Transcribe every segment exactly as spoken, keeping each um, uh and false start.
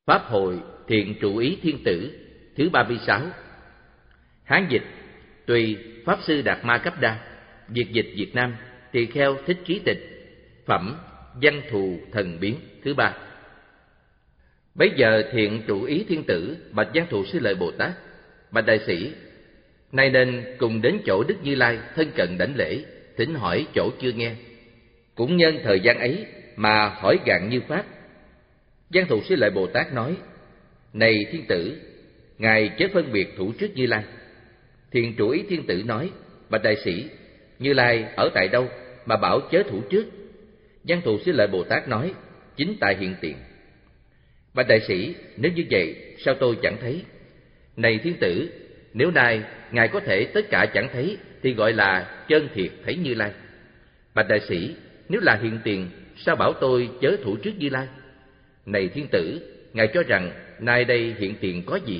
Pháp hội Thiện Trụ Ý Thiên Tử thứ ba mươi sáu. Hán dịch: Tùy Pháp Sư Đạt Ma Cấp Đa. Việt dịch Việt Nam: Tỳ Kheo Thích Trí Tịch. Phẩm Văn Thù Thần Biến thứ ba. Bấy giờ Thiện Trụ Ý Thiên Tử bạch Văn Thù Sư Lợi Bồ Tát: Bạch đại sĩ, nay nên cùng đến chỗ Đức Như Lai thân cận đảnh lễ, thỉnh hỏi chỗ chưa nghe. Cũng nhân thời gian ấy mà hỏi gạn như pháp. Văn Thù Sư Lợi Bồ Tát nói: Này Thiên Tử, ngài chớ phân biệt thủ trước Như Lai. Thiện Trụ Ý Thiên Tử nói: Bạch đại sĩ, Như Lai ở tại đâu mà bảo chớ thủ trước? Văn Thù Sư Lợi Bồ Tát nói: Chính tại hiện tiền. Bạch đại sĩ, nếu như vậy sao tôi chẳng thấy? Này Thiên Tử, nếu nay ngài có thể tất cả chẳng thấy thì gọi là chân thiệt thấy Như Lai. Bạch đại sĩ, nếu là hiện tiền sao bảo tôi chớ thủ trước Như Lai? Này Thiên Tử, ngài cho rằng nay đây hiện tiền có gì?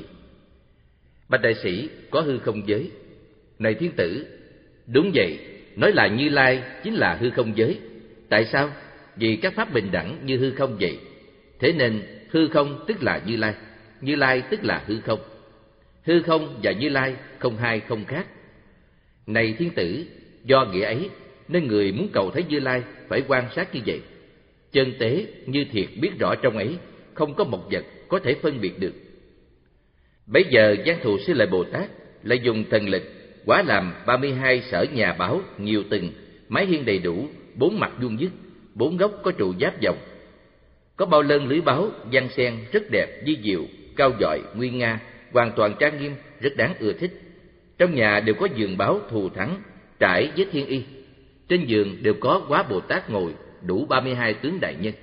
Bạch đại sĩ, có hư không giới. Này Thiên Tử, đúng vậy, nói là Như Lai chính là hư không giới. Tại sao? Vì các pháp bình đẳng như hư không vậy. Thế nên hư không tức là Như Lai, Như Lai tức là hư không. Hư không và Như Lai không hai không khác. Này Thiên Tử, do nghĩa ấy nên người muốn cầu thấy Như Lai phải quan sát như vậy. Chân tế như thiệt biết rõ trong ấy, không có một vật có thể phân biệt được. Bấy giờ Văn Thù Sư Lợi Bồ Tát lại dùng thần lực hóa làm ba mươi hai sở nhà báo nhiều tầng, mái hiên đầy đủ, bốn mặt vuông vức, bốn góc có trụ giáp vòng. Có bao lân lưới báo giăng sen rất đẹp, vi diệu, cao dọi, nguy nga, hoàn toàn trang nghiêm, rất đáng ưa thích. Trong nhà đều có giường báo thù thắng trải với thiên y. Trên giường đều có Hóa Bồ Tát ngồi, đủ ba mươi hai tướng đại nhân.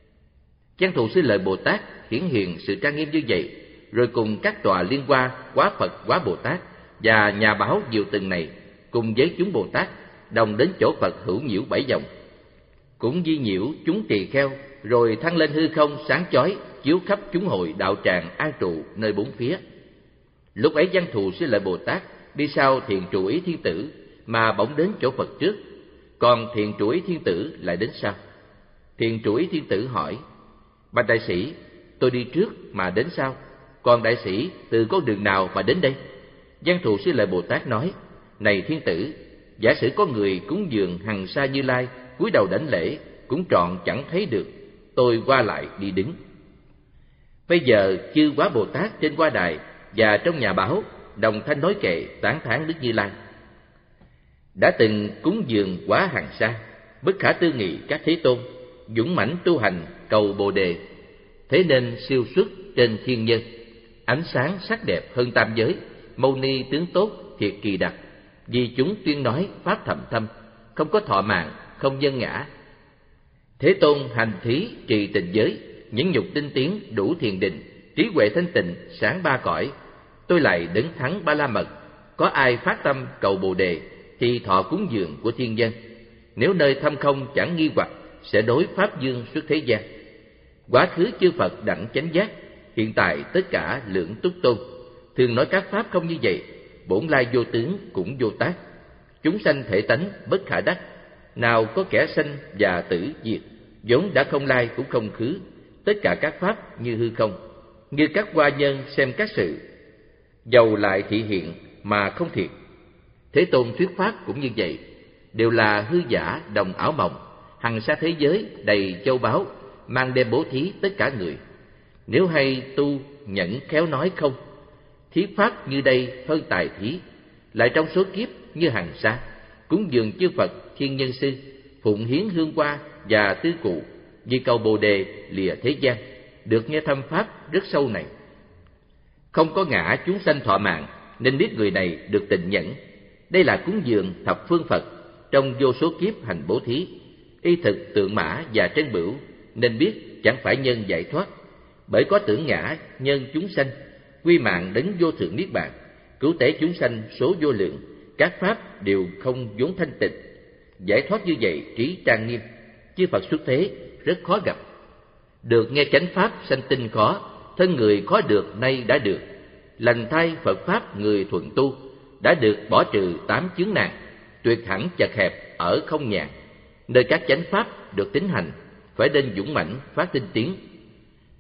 Văn Thù Sư Lợi Bồ Tát hiển hiện sự trang nghiêm như vậy, rồi cùng các tòa liên hoa Hóa Phật, Hóa Bồ Tát và nhà báo nhiều tầng này cùng với chúng Bồ Tát đồng đến chỗ Phật hữu nhiễu bảy vòng. Cũng di nhiễu chúng tỳ kheo, rồi thăng lên hư không sáng chói, chiếu khắp chúng hội đạo tràng an trụ nơi bốn phía. Lúc ấy Văn Thù Sư Lợi Bồ Tát đi sau Thiện Trụ Ý Thiên Tử mà bỗng đến chỗ Phật trước, còn Thiện Trụ Ý Thiên Tử lại đến sau. Thiện Trụ Ý Thiên Tử hỏi: Bạch đại sĩ, tôi đi trước mà đến sau, còn đại sĩ từ con đường nào mà đến đây? Văn Thù Sư Lợi Bồ Tát nói: Này Thiên Tử, giả sử có người cúng dường hằng sa Như Lai, cúi đầu đảnh lễ cũng trọn chẳng thấy được, tôi qua lại đi đứng. Bây giờ chư Hóa Bồ Tát trên hoa đài và trong nhà báo đồng thanh nói kệ tán thán Đức Như Lai. Đã từng cúng dường quá hằng sa, bất khả tư nghị các thế tôn, dũng mãnh tu hành cầu Bồ đề, thế nên siêu xuất trên thiên nhân, ánh sáng sắc đẹp hơn tam giới, mâu ni tướng tốt thiệt kỳ đặc. Vì chúng tuyên nói pháp thầm thâm, không có thọ mạng, không nhân ngã. Thế tôn hành thí trì tịnh giới, những nhục tinh tiến đủ thiền định, trí huệ thanh tịnh sáng ba cõi. Tôi lại đấng thắng ba la mật, có ai phát tâm cầu Bồ đề thì thọ cúng dường của thiên dân. Nếu nơi thâm không chẳng nghi hoặc, sẽ đối pháp dương xuất thế gian. Quá khứ chư Phật đẳng chánh giác, hiện tại tất cả lượng túc tôn. Thường nói các pháp không như vậy, bổn lai vô tướng cũng vô tác. Chúng sanh thể tánh bất khả đắc, nào có kẻ sanh và tử diệt, vốn đã không lai cũng không khứ. Tất cả các pháp như hư không, như các hoa nhân xem các sự, dầu lại thị hiện mà không thiệt. Thế Tôn thuyết pháp cũng như vậy, đều là hư giả đồng ảo mộng. Hằng sa thế giới đầy châu báu, mang đem bố thí tất cả người. Nếu hay tu nhẫn khéo nói không, thí pháp như đây hơn tài thí. Lại trong số kiếp như hằng sa, cúng dường chư Phật thiên nhân sư, phụng hiến hương hoa và tư cụ, vì cầu Bồ đề lìa thế gian, được nghe thâm pháp rất sâu này. Không có ngã chúng sanh thọ mạng, nên biết người này được tịnh nhẫn. Đây là cúng dường thập phương Phật, trong vô số kiếp hành bố thí, y thực tượng mã và trân bửu, nên biết chẳng phải nhân giải thoát. Bởi có tưởng ngã nhân chúng sanh, quy mạng đấng vô thượng niết bàn, cứu tế chúng sanh số vô lượng. Các pháp đều không vốn thanh tịnh, giải thoát như vậy trí trang nghiêm. Chư Phật xuất thế rất khó gặp, được nghe chánh pháp sanh tinh khó. Thân người khó được nay đã được, lành thay Phật pháp người thuận tu. Đã được bỏ trừ tám chướng nạn, tuyệt hẳn chật hẹp ở không nhàn. Nơi các chánh pháp được tín hành, phải nên dũng mãnh phát tinh tiến.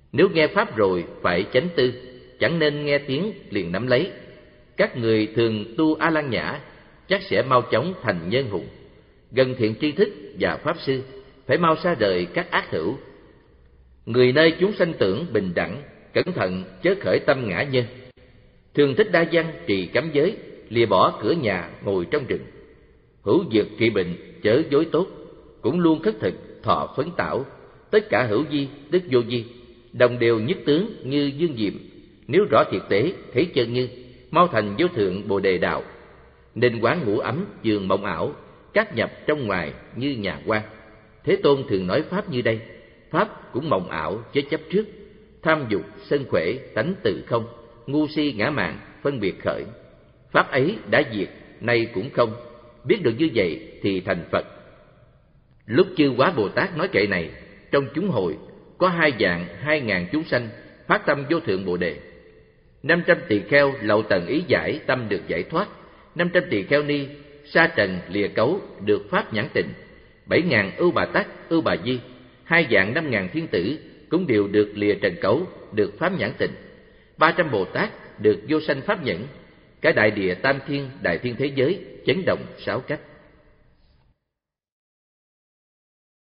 Nếu nghe pháp rồi phải chánh tư, chẳng nên nghe tiếng liền nắm lấy. Các người thường tu A Lan Nhã chắc sẽ mau chóng thành nhân hùng. Gần thiện tri thức và pháp sư, phải mau xa rời các ác hữu. Người nơi chúng sanh tưởng bình đẳng, cẩn thận chớ khởi tâm ngã nhân. Thường thích đa văn trì cấm giới, lìa bỏ cửa nhà ngồi trong rừng. Hữu dược trị bệnh chớ dối tốt, cũng luôn khất thực thọ phấn tảo. Tất cả hữu vi tức vô vi, đồng đều nhất tướng như dương diệm. Nếu rõ thiệt tế thấy chân như, mau thành vô thượng bồ đề đạo. Nên quán ngủ ấm giường mộng ảo, các nhập trong ngoài như nhà quan. Thế Tôn thường nói pháp như đây, pháp cũng mộng ảo chớ chấp trước. Tham dục sân khỏe tánh tự không, ngu si ngã mạn phân biệt khởi. Pháp ấy đã diệt, nay cũng không, biết được như vậy thì thành Phật. Lúc Chư Quá Bồ Tát nói kệ này, trong chúng hội có hai vạn hai ngàn chúng sanh phát tâm vô thượng bồ đề. Năm trăm tỳ kheo lậu tần ý giải tâm được giải thoát. Năm trăm tỳ kheo ni sa trần lìa cấu được pháp nhãn tịnh. Bảy ngàn ưu bà tắc ưu bà di, hai vạn năm ngàn thiên tử cũng đều được lìa trần cấu được pháp nhãn tịnh. Ba trăm Bồ Tát được vô sanh pháp nhẫn. Cả đại địa tam thiên đại thiên thế giới chấn động sáu cách.